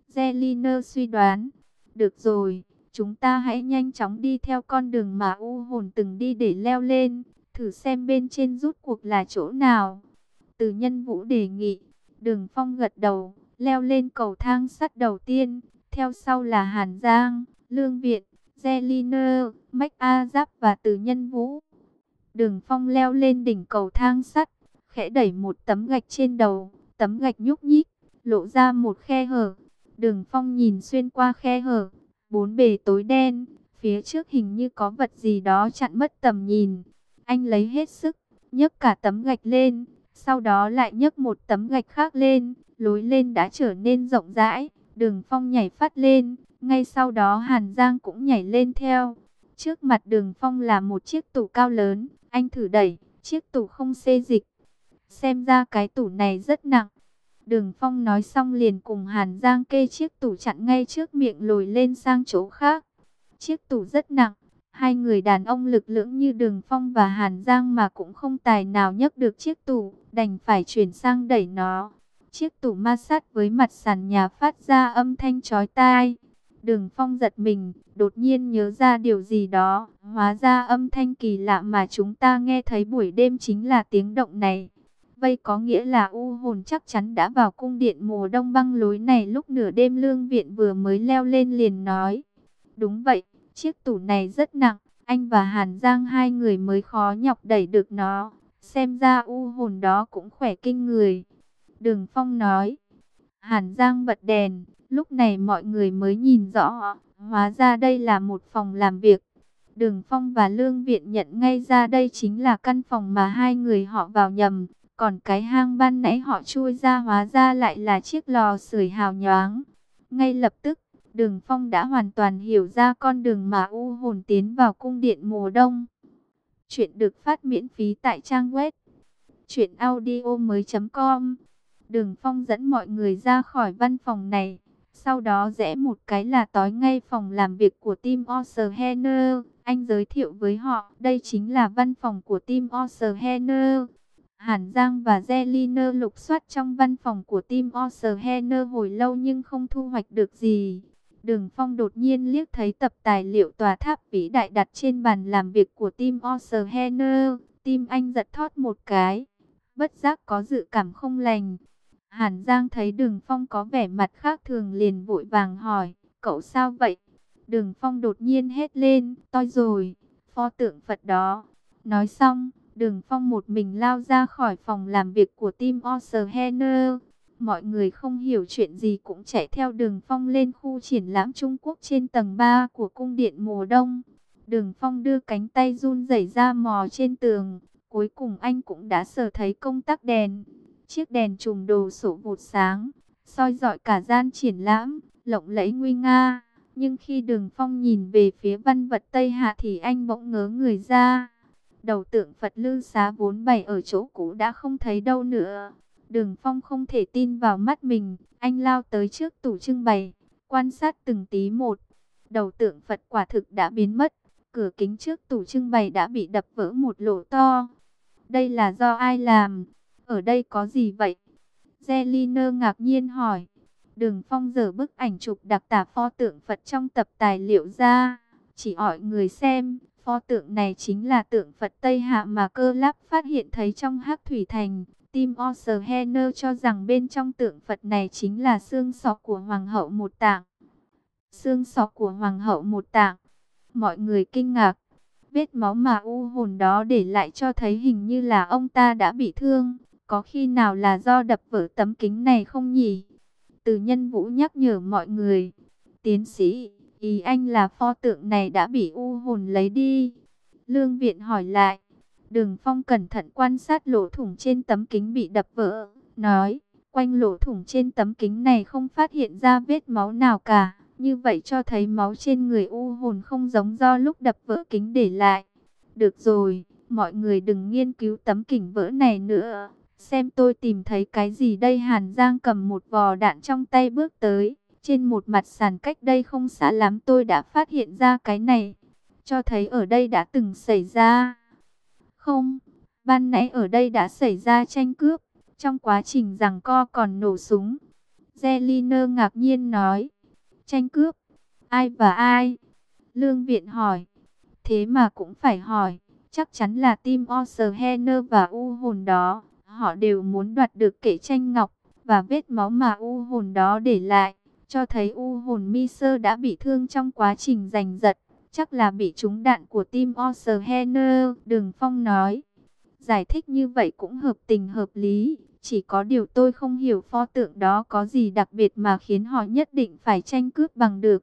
Zelina suy đoán. Được rồi, chúng ta hãy nhanh chóng đi theo con đường mà u hồn từng đi để leo lên. Thử xem bên trên rút cuộc là chỗ nào. Từ Nhân Vũ đề nghị. Đường Phong gật đầu, leo lên cầu thang sắt đầu tiên. Theo sau là Hàn Giang, Lương Viện, Zelina, Mách A Giáp và Từ Nhân Vũ. Đường Phong leo lên đỉnh cầu thang sắt, khẽ đẩy một tấm gạch trên đầu, tấm gạch nhúc nhích, lộ ra một khe hở. Đường Phong nhìn xuyên qua khe hở, bốn bề tối đen, phía trước hình như có vật gì đó chặn mất tầm nhìn. Anh lấy hết sức, nhấc cả tấm gạch lên, sau đó lại nhấc một tấm gạch khác lên, lối lên đã trở nên rộng rãi. Đường Phong nhảy phát lên, ngay sau đó Hàn Giang cũng nhảy lên theo. Trước mặt Đường Phong là một chiếc tủ cao lớn, anh thử đẩy, chiếc tủ không xê dịch. Xem ra cái tủ này rất nặng. Đường Phong nói xong liền cùng Hàn Giang kê chiếc tủ chặn ngay trước miệng lồi lên sang chỗ khác. Chiếc tủ rất nặng, hai người đàn ông lực lưỡng như Đường Phong và Hàn Giang mà cũng không tài nào nhấc được chiếc tủ, đành phải chuyển sang đẩy nó. Chiếc tủ ma sát với mặt sàn nhà phát ra âm thanh chói tai. Đường Phong giật mình, đột nhiên nhớ ra điều gì đó. Hóa ra âm thanh kỳ lạ mà chúng ta nghe thấy buổi đêm chính là tiếng động này. Vậy có nghĩa là u hồn chắc chắn đã vào cung điện mùa đông băng lối này lúc nửa đêm. Lương Viện vừa mới leo lên liền nói. Đúng vậy, chiếc tủ này rất nặng, anh và Hàn Giang hai người mới khó nhọc đẩy được nó. Xem ra u hồn đó cũng khỏe kinh người. Đường Phong nói. Hàn Giang bật đèn, lúc này mọi người mới nhìn rõ, hóa ra đây là một phòng làm việc. Đường Phong và Lương Viện nhận ngay ra đây chính là căn phòng mà hai người họ vào nhầm, còn cái hang ban nãy họ chui ra hóa ra lại là chiếc lò sưởi hào nhoáng. Ngay lập tức, Đường Phong đã hoàn toàn hiểu ra con đường mà u hồn tiến vào cung điện mùa đông. Chuyện được phát miễn phí tại trang web truyện audio mới chấm com. Đường Phong dẫn mọi người ra khỏi văn phòng này. Sau đó rẽ một cái là tới ngay phòng làm việc của Tim Osterhener. Anh giới thiệu với họ, đây chính là văn phòng của Tim Osterhener. Hàn Giang và Zeliner lục soát trong văn phòng của Tim Osterhener hồi lâu nhưng không thu hoạch được gì. Đường Phong đột nhiên liếc thấy tập tài liệu tòa tháp vĩ đại đặt trên bàn làm việc của Tim Osterhener. Tim anh giật thót một cái, bất giác có dự cảm không lành. Hàn Giang thấy Đường Phong có vẻ mặt khác thường liền vội vàng hỏi, cậu sao vậy? Đường Phong đột nhiên hét lên, toi rồi, pho tượng Phật đó. Nói xong, Đường Phong một mình lao ra khỏi phòng làm việc của Tim Osterhener. Mọi người không hiểu chuyện gì cũng chạy theo Đường Phong lên khu triển lãm Trung Quốc trên tầng ba của cung điện mùa đông. Đường Phong đưa cánh tay run rẩy ra mò trên tường. Cuối cùng anh cũng đã sờ thấy công tắc đèn. Chiếc đèn chùm đồ sổ vụt sáng, soi rọi cả gian triển lãm, lộng lẫy nguy nga. Nhưng khi Đường Phong nhìn về phía văn vật Tây Hạ thì anh bỗng ngớ người ra. Đầu tượng Phật Lư Xá vốn bày ở chỗ cũ đã không thấy đâu nữa. Đường Phong không thể tin vào mắt mình, anh lao tới trước tủ trưng bày, quan sát từng tí một. Đầu tượng Phật quả thực đã biến mất, cửa kính trước tủ trưng bày đã bị đập vỡ một lỗ to. Đây là do ai làm? Ở đây có gì vậy? Zeliner ngạc nhiên hỏi. Đường Phong giở bức ảnh chụp đặc tả pho tượng Phật trong tập tài liệu ra, chỉ hỏi người xem. Pho tượng này chính là tượng Phật Tây Hạ mà Cơ Láp phát hiện thấy trong Hắc Thủy Thành. Tim Osterhener cho rằng bên trong tượng Phật này chính là xương sọ của Hoàng hậu Một Tạng. Xương sọ của Hoàng hậu Một Tạng. Mọi người kinh ngạc. Vết máu mà u hồn đó để lại cho thấy hình như là ông ta đã bị thương. Có khi nào là do đập vỡ tấm kính này không nhỉ? Từ Nhân Vũ nhắc nhở mọi người. Tiến sĩ, ý anh là pho tượng này đã bị u hồn lấy đi. Lương Viện hỏi lại. Đường Phong cẩn thận quan sát lỗ thủng trên tấm kính bị đập vỡ, nói, quanh lỗ thủng trên tấm kính này không phát hiện ra vết máu nào cả. Như vậy cho thấy máu trên người u hồn không giống do lúc đập vỡ kính để lại. Được rồi, mọi người đừng nghiên cứu tấm kính vỡ này nữa. Xem tôi tìm thấy cái gì đây. Hàn Giang cầm một vò đạn trong tay bước tới. Trên một mặt sàn cách đây không xa lắm tôi đã phát hiện ra cái này. Cho thấy ở đây đã từng xảy ra. Không, ban nãy ở đây đã xảy ra tranh cướp. Trong quá trình giằng co còn nổ súng. Zeliner ngạc nhiên nói. Tranh cướp? Ai và ai? Lương Viện hỏi. Thế mà cũng phải hỏi. Chắc chắn là Tim Osterhener và u hồn đó. Họ đều muốn đoạt được kệ tranh ngọc. Và vết máu mà u hồn đó để lại, cho thấy u hồn Miser đã bị thương trong quá trình giành giật. Chắc là bị trúng đạn của Tim Osterhener. Đường Phong nói. Giải thích như vậy cũng hợp tình hợp lý. Chỉ có điều tôi không hiểu pho tượng đó có gì đặc biệt mà khiến họ nhất định phải tranh cướp bằng được.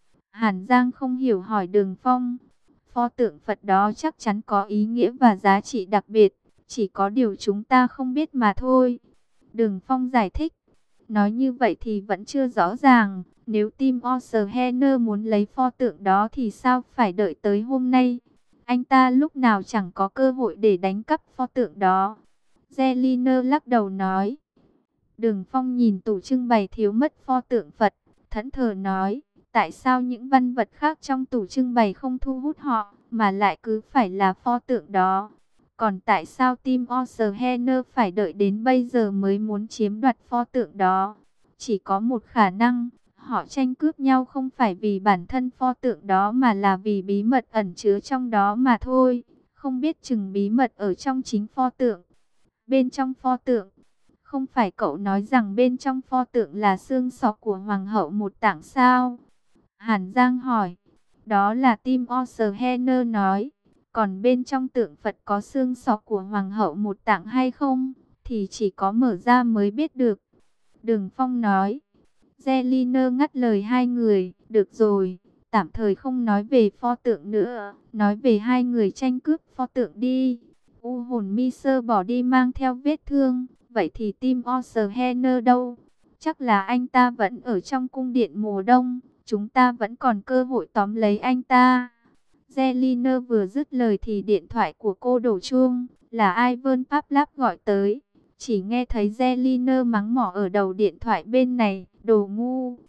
Hàn Giang không hiểu hỏi Đường Phong. Pho tượng Phật đó chắc chắn có ý nghĩa và giá trị đặc biệt. Chỉ có điều chúng ta không biết mà thôi. Đường Phong giải thích. Nói như vậy thì vẫn chưa rõ ràng. Nếu Tim Osterhener muốn lấy pho tượng đó thì sao phải đợi tới hôm nay? Anh ta lúc nào chẳng có cơ hội để đánh cắp pho tượng đó. Zeliner lắc đầu nói. Đường Phong nhìn tủ trưng bày thiếu mất pho tượng Phật, thẫn thờ nói. Tại sao những văn vật khác trong tủ trưng bày không thu hút họ, mà lại cứ phải là pho tượng đó? Còn tại sao Tim Osterhener phải đợi đến bây giờ mới muốn chiếm đoạt pho tượng đó? Chỉ có một khả năng, họ tranh cướp nhau không phải vì bản thân pho tượng đó mà là vì bí mật ẩn chứa trong đó mà thôi. Không biết chừng bí mật ở trong chính pho tượng. Bên trong pho tượng, không phải cậu nói rằng bên trong pho tượng là xương sọ của Hoàng hậu Một Tạng sao? Hàn Giang hỏi. Đó là Tim Osterhener nói. Còn bên trong tượng Phật có xương sọ của Hoàng hậu Một Tạng hay không, thì chỉ có mở ra mới biết được. Đường Phong nói. Zeliner ngắt lời hai người. Được rồi, tạm thời không nói về pho tượng nữa. Nói về hai người tranh cướp pho tượng đi. U hồn Miser bỏ đi mang theo vết thương. Vậy thì Tim Osterhener đâu? Chắc là anh ta vẫn ở trong cung điện mùa đông. Chúng ta vẫn còn cơ hội tóm lấy anh ta. Zeliner vừa dứt lời thì điện thoại của cô đổ chuông. Là Ivan Pavlov gọi tới. Chỉ nghe thấy Zeliner mắng mỏ ở đầu điện thoại bên này. Đồ ngu.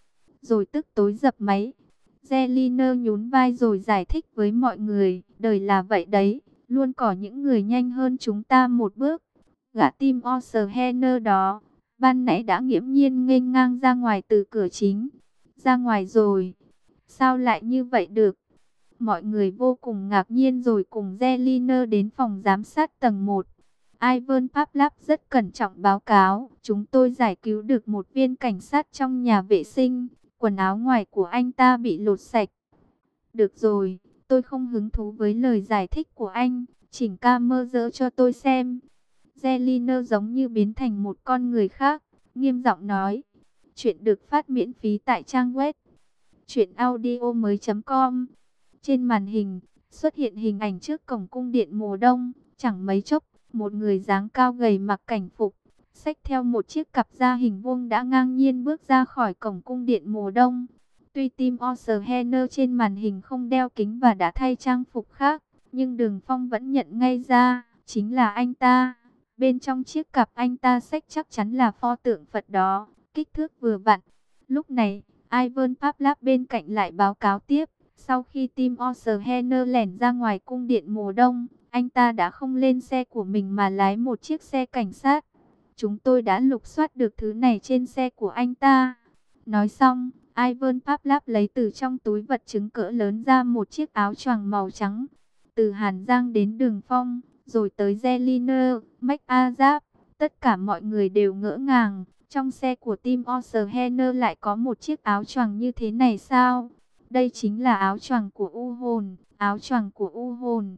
rồi tức tối dập máy. Zeliner nhún vai rồi giải thích với mọi người, đời là vậy đấy, luôn có những người nhanh hơn chúng ta một bước. Gã Tim Oceaner đó, ban nãy đã nghiễm nhiên nghênh ngang ra ngoài từ cửa chính. Ra ngoài rồi? Sao lại như vậy được? Mọi người vô cùng ngạc nhiên rồi cùng Zeliner đến phòng giám sát tầng một. Ivan Pavlov rất cẩn trọng báo cáo, chúng tôi giải cứu được một viên cảnh sát trong nhà vệ sinh, quần áo ngoài của anh ta bị lột sạch. Được rồi, tôi không hứng thú với lời giải thích của anh, chỉnh camera cho tôi xem. Zeliner giống như biến thành một con người khác, nghiêm giọng nói. Chuyện được phát miễn phí tại trang web truyện audio mới chấm com. Trên màn hình xuất hiện hình ảnh trước cổng cung điện mùa đông, chẳng mấy chốc, một người dáng cao gầy mặc cảnh phục, xách theo một chiếc cặp da hình vuông đã ngang nhiên bước ra khỏi cổng cung điện mùa đông. Tuy Tim Oceaner trên màn hình không đeo kính và đã thay trang phục khác, nhưng Đường Phong vẫn nhận ngay ra, chính là anh ta. Bên trong chiếc cặp anh ta xách chắc chắn là pho tượng Phật đó, kích thước vừa vặn. Lúc này, Ivan Pavlov bên cạnh lại báo cáo tiếp, sau khi Tim Oceaner lẻn ra ngoài cung điện mùa đông, anh ta đã không lên xe của mình mà lái một chiếc xe cảnh sát. Chúng tôi đã lục soát được thứ này trên xe của anh ta. Nói xong, Ivan Pavlov lấy từ trong túi vật chứng cỡ lớn ra một chiếc áo choàng màu trắng. Từ Hàn Giang đến Đường Phong, rồi tới Zeliner, McAzap, tất cả mọi người đều ngỡ ngàng. Trong xe của Tim Oceaner lại có một chiếc áo choàng như thế này sao? Đây chính là áo choàng của u hồn, áo choàng của u hồn.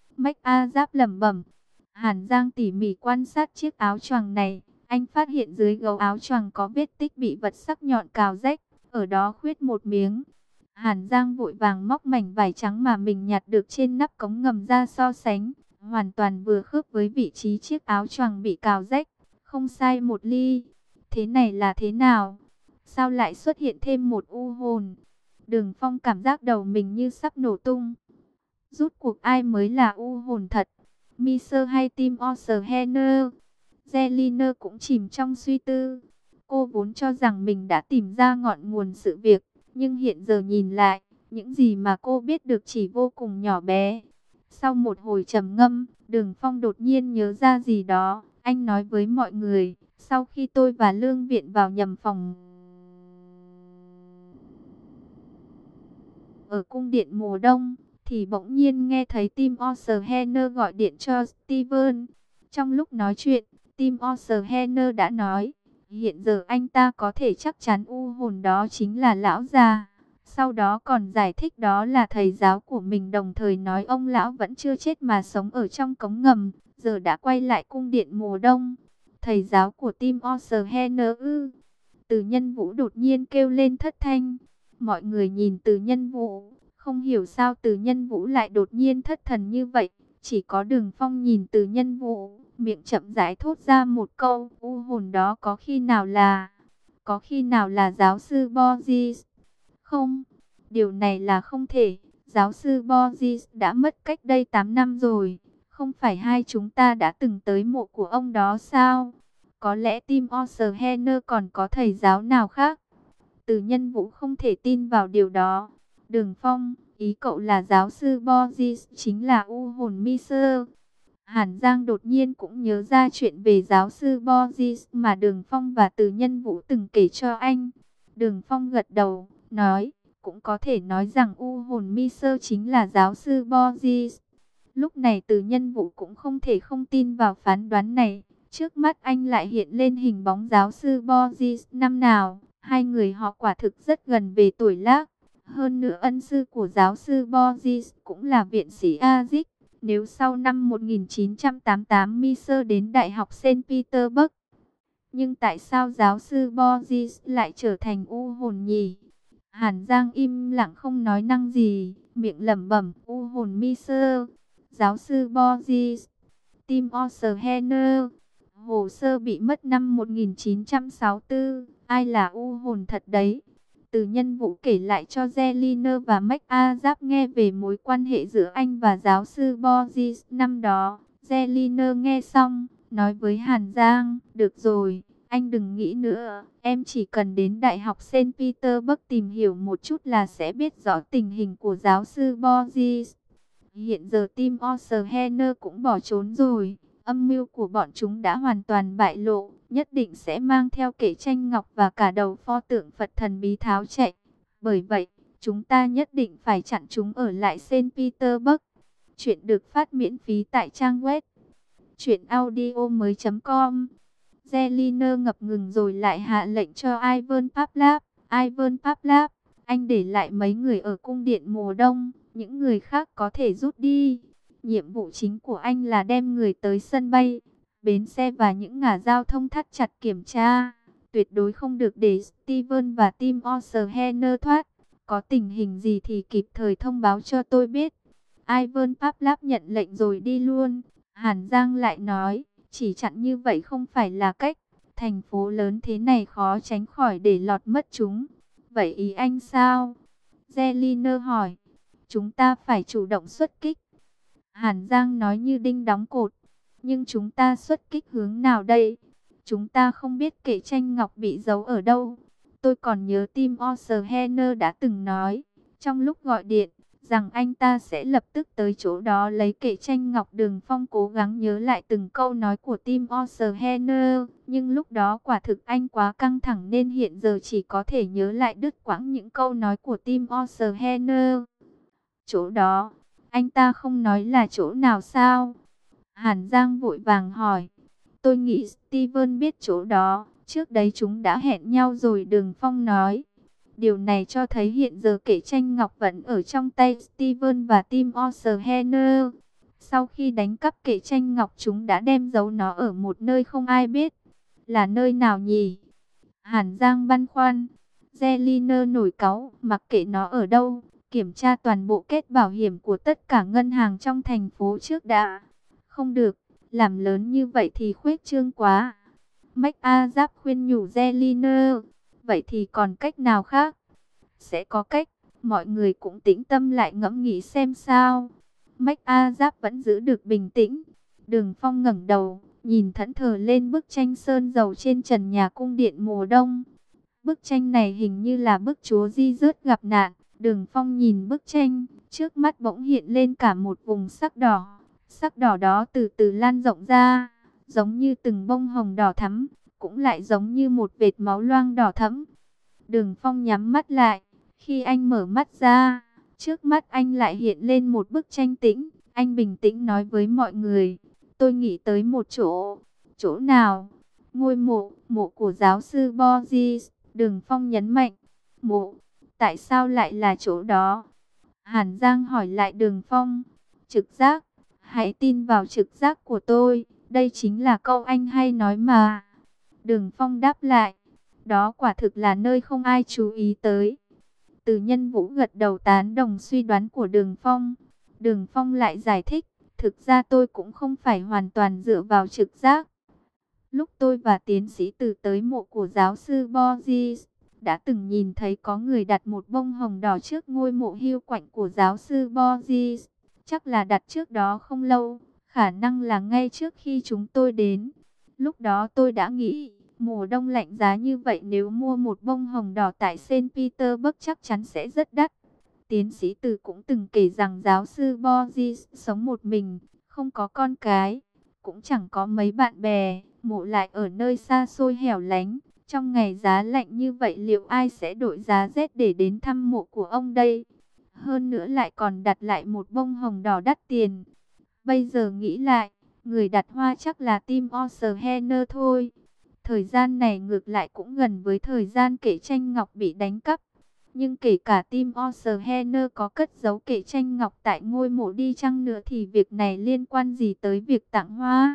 McAzap lẩm bẩm. Hàn Giang tỉ mỉ quan sát chiếc áo choàng này, anh phát hiện dưới gấu áo choàng có vết tích bị vật sắc nhọn cào rách, ở đó khuyết một miếng. Hàn Giang vội vàng móc mảnh vải trắng mà mình nhặt được trên nắp cống ngầm ra so sánh, hoàn toàn vừa khớp với vị trí chiếc áo choàng bị cào rách, không sai một ly. Thế này là thế nào? Sao lại xuất hiện thêm một u hồn? Đường Phong cảm giác đầu mình như sắp nổ tung. Rút cuộc ai mới là u hồn thật? Miser hay Tim Oceaner? Zeliner cũng chìm trong suy tư. Cô vốn cho rằng mình đã tìm ra ngọn nguồn sự việc, nhưng hiện giờ nhìn lại, những gì mà cô biết được chỉ vô cùng nhỏ bé. Sau một hồi trầm ngâm, Đường Phong đột nhiên nhớ ra gì đó. Anh nói với mọi người, sau khi tôi và Lương Viện vào nhầm phòng ở cung điện mùa đông, thì bỗng nhiên nghe thấy Tim Oceaner gọi điện cho Steven. Trong lúc nói chuyện, Tim Oceaner đã nói, hiện giờ anh ta có thể chắc chắn u hồn đó chính là lão già. Sau đó còn giải thích đó là thầy giáo của mình, đồng thời nói ông lão vẫn chưa chết mà sống ở trong cống ngầm, giờ đã quay lại cung điện mùa đông. Thầy giáo của Tim Oceaner ư? Từ Nhân Vũ đột nhiên kêu lên thất thanh. Mọi người nhìn Từ Nhân Vũ, không hiểu sao Từ Nhân Vũ lại đột nhiên thất thần như vậy. Chỉ có Đường Phong nhìn Từ Nhân Vũ, miệng chậm rãi thốt ra một câu, u hồn đó có khi nào là, có khi nào là giáo sư Borges? Không, điều này là không thể. Giáo sư Borges đã mất cách đây tám năm rồi. Không phải hai chúng ta đã từng tới mộ của ông đó sao? Có lẽ Tim Oceaner còn có thầy giáo nào khác? Từ Nhân Vũ không thể tin vào điều đó. Đường Phong, ý cậu là giáo sư Borges chính là u hồn Miser? Hàn Giang đột nhiên cũng nhớ ra chuyện về giáo sư Borges mà Đường Phong và Từ Nhân Vũ từng kể cho anh. Đường Phong gật đầu, nói, cũng có thể nói rằng u hồn Miser chính là giáo sư Borges. Lúc này Từ Nhân Vũ cũng không thể không tin vào phán đoán này. Trước mắt anh lại hiện lên hình bóng giáo sư Borges năm nào. Hai người họ quả thực rất gần về tuổi tác. Hơn nữa ân sư của giáo sư Borges cũng là viện sĩ Aziz. Nếu sau năm một nghìn chín trăm tám mươi tám Miser đến Đại học Saint Petersburg, nhưng tại sao giáo sư Borges lại trở thành u hồn nhỉ? Hàn Giang im lặng không nói năng gì, miệng lẩm bẩm, u hồn Miser, giáo sư Borges, Tim Oceaner. Hồ sơ bị mất năm một nghìn chín trăm sáu mươi tư, ai là u hồn thật đấy? Từ Nhân Vũ kể lại cho Zeliner và McAzap nghe về mối quan hệ giữa anh và giáo sư Borges năm đó. Zeliner nghe xong, nói với Hàn Giang, được rồi, Anh đừng nghĩ nữa, em chỉ cần đến Đại học Saint Petersburg tìm hiểu một chút là sẽ biết rõ tình hình của giáo sư Borges. Hiện giờ Tim Osterhener cũng bỏ trốn rồi, âm mưu của bọn chúng đã hoàn toàn bại lộ, nhất định sẽ mang theo kệ tranh ngọc và cả đầu pho tượng Phật thần bí tháo chạy. Bởi vậy, chúng ta nhất định phải chặn chúng ở lại Saint Petersburg. Chuyện được phát miễn phí tại trang web truyện audio mới chấm com. Zeliner ngập ngừng rồi lại hạ lệnh cho Ivan Pavlov. Ivan Pavlov, anh để lại mấy người ở cung điện mùa đông, những người khác có thể rút đi. Nhiệm vụ chính của anh là đem người tới sân bay, bến xe và những ngả giao thông thắt chặt kiểm tra. Tuyệt đối không được để Steven và Tim Osterhener thoát. Có tình hình gì thì kịp thời thông báo cho tôi biết. Ivan Pavlov nhận lệnh rồi đi luôn. Hàn Giang lại nói, chỉ chặn như vậy không phải là cách. Thành phố lớn thế này khó tránh khỏi để lọt mất chúng. Vậy ý anh sao? Zeliner hỏi. Chúng ta phải chủ động xuất kích. Hàn Giang nói như đinh đóng cột. Nhưng chúng ta xuất kích hướng nào đây? Chúng ta không biết kệ tranh ngọc bị giấu ở đâu. Tôi còn nhớ Tim Osterhener đã từng nói, trong lúc gọi điện, rằng anh ta sẽ lập tức tới chỗ đó lấy kệ tranh ngọc. Đường Phong cố gắng nhớ lại từng câu nói của Tim Osterhener, nhưng lúc đó quả thực anh quá căng thẳng nên hiện giờ chỉ có thể nhớ lại đứt quãng những câu nói của Tim Osterhener. Chỗ đó, anh ta không nói là chỗ nào sao? Hàn Giang vội vàng hỏi. Tôi nghĩ Steven biết chỗ đó, trước đấy chúng đã hẹn nhau rồi, Đường Phong nói. Điều này cho thấy hiện giờ kệ tranh ngọc vẫn ở trong tay Steven và Tim Osterhener. Sau khi đánh cắp kệ tranh ngọc, chúng đã đem giấu nó ở một nơi không ai biết. Là nơi nào nhỉ? Hàn Giang băn khoăn. Zeliner nổi cáu, mặc kệ nó ở đâu, kiểm tra toàn bộ kết bảo hiểm của tất cả ngân hàng trong thành phố trước đã. Không được, làm lớn như vậy thì khuếch trương quá. MacArthur khuyên nhủ Zeliner. Vậy thì còn cách nào khác? Sẽ có cách, mọi người cũng tĩnh tâm lại ngẫm nghĩ xem sao. MacArthur vẫn giữ được bình tĩnh. Đường Phong ngẩng đầu, nhìn thẫn thờ lên bức tranh sơn dầu trên trần nhà cung điện mùa đông. Bức tranh này hình như là bức chúa Jesus gặp nạn. Đường Phong nhìn bức tranh, trước mắt bỗng hiện lên cả một vùng sắc đỏ. Sắc đỏ đó từ từ lan rộng ra, giống như từng bông hồng đỏ thắm, cũng lại giống như một vệt máu loang đỏ thẫm. Đường Phong nhắm mắt lại, khi anh mở mắt ra, trước mắt anh lại hiện lên một bức tranh tĩnh. Anh bình tĩnh nói với mọi người, tôi nghĩ tới một chỗ. Chỗ nào? Ngôi mộ, mộ của giáo sư Borges. Đường Phong nhấn mạnh, mộ, tại sao lại là chỗ đó? Hàn Giang hỏi lại Đường Phong. Trực giác, hãy tin vào trực giác của tôi, đây chính là câu anh hay nói mà. Đường Phong đáp lại, đó quả thực là nơi không ai chú ý tới. Từ Nhân Vũ gật đầu tán đồng suy đoán của Đường Phong. Đường Phong lại giải thích, thực ra tôi cũng không phải hoàn toàn dựa vào trực giác. Lúc tôi và tiến sĩ Từ tới mộ của giáo sư Borges, đã từng nhìn thấy có người đặt một bông hồng đỏ trước ngôi mộ hiu quạnh của giáo sư Borges. Chắc là đặt trước đó không lâu, khả năng là ngay trước khi chúng tôi đến. Lúc đó tôi đã nghĩ, mùa đông lạnh giá như vậy nếu mua một bông hồng đỏ tại Saint Petersburg chắc chắn sẽ rất đắt. Tiến sĩ Từ cũng từng kể rằng giáo sư Borges sống một mình, không có con cái, cũng chẳng có mấy bạn bè, mộ lại ở nơi xa xôi hẻo lánh. Trong ngày giá lạnh như vậy liệu ai sẽ đội giá rét để đến thăm mộ của ông đây? Hơn nữa lại còn đặt lại một bông hồng đỏ đắt tiền. Bây giờ nghĩ lại, người đặt hoa chắc là Tim Osterhener thôi. Thời gian này ngược lại cũng gần với thời gian kệ tranh ngọc bị đánh cắp. Nhưng kể cả Tim Osterhener có cất giấu kệ tranh ngọc tại ngôi mộ đi chăng nữa thì việc này liên quan gì tới việc tặng hoa?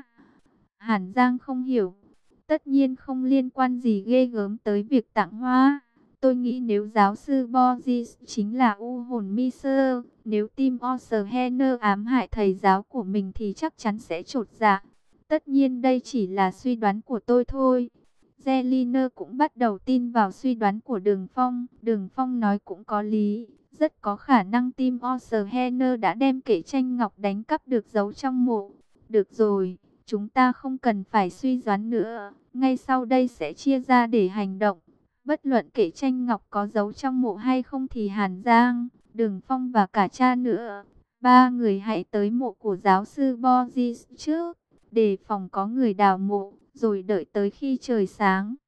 Hàn Giang không hiểu. Tất nhiên không liên quan gì ghê gớm tới việc tặng hoa. Tôi nghĩ nếu giáo sư Borges chính là u hồn Miser, nếu Tim Osterhener ám hại thầy giáo của mình thì chắc chắn sẽ chột dạ. Tất nhiên đây chỉ là suy đoán của tôi thôi. Zeliner cũng bắt đầu tin vào suy đoán của Đường Phong. Đường Phong nói cũng có lý. Rất có khả năng Tim Osterhener đã đem kệ tranh ngọc đánh cắp được giấu trong mộ. Được rồi, chúng ta không cần phải suy đoán nữa, ngay sau đây sẽ chia ra để hành động. Bất luận kể tranh ngọc có giấu trong mộ hay không thì Hàn Giang, Đường Phong và cả cha nữa, ba người hãy tới mộ của giáo sư Borges trước, đề phòng có người đào mộ, rồi đợi tới khi trời sáng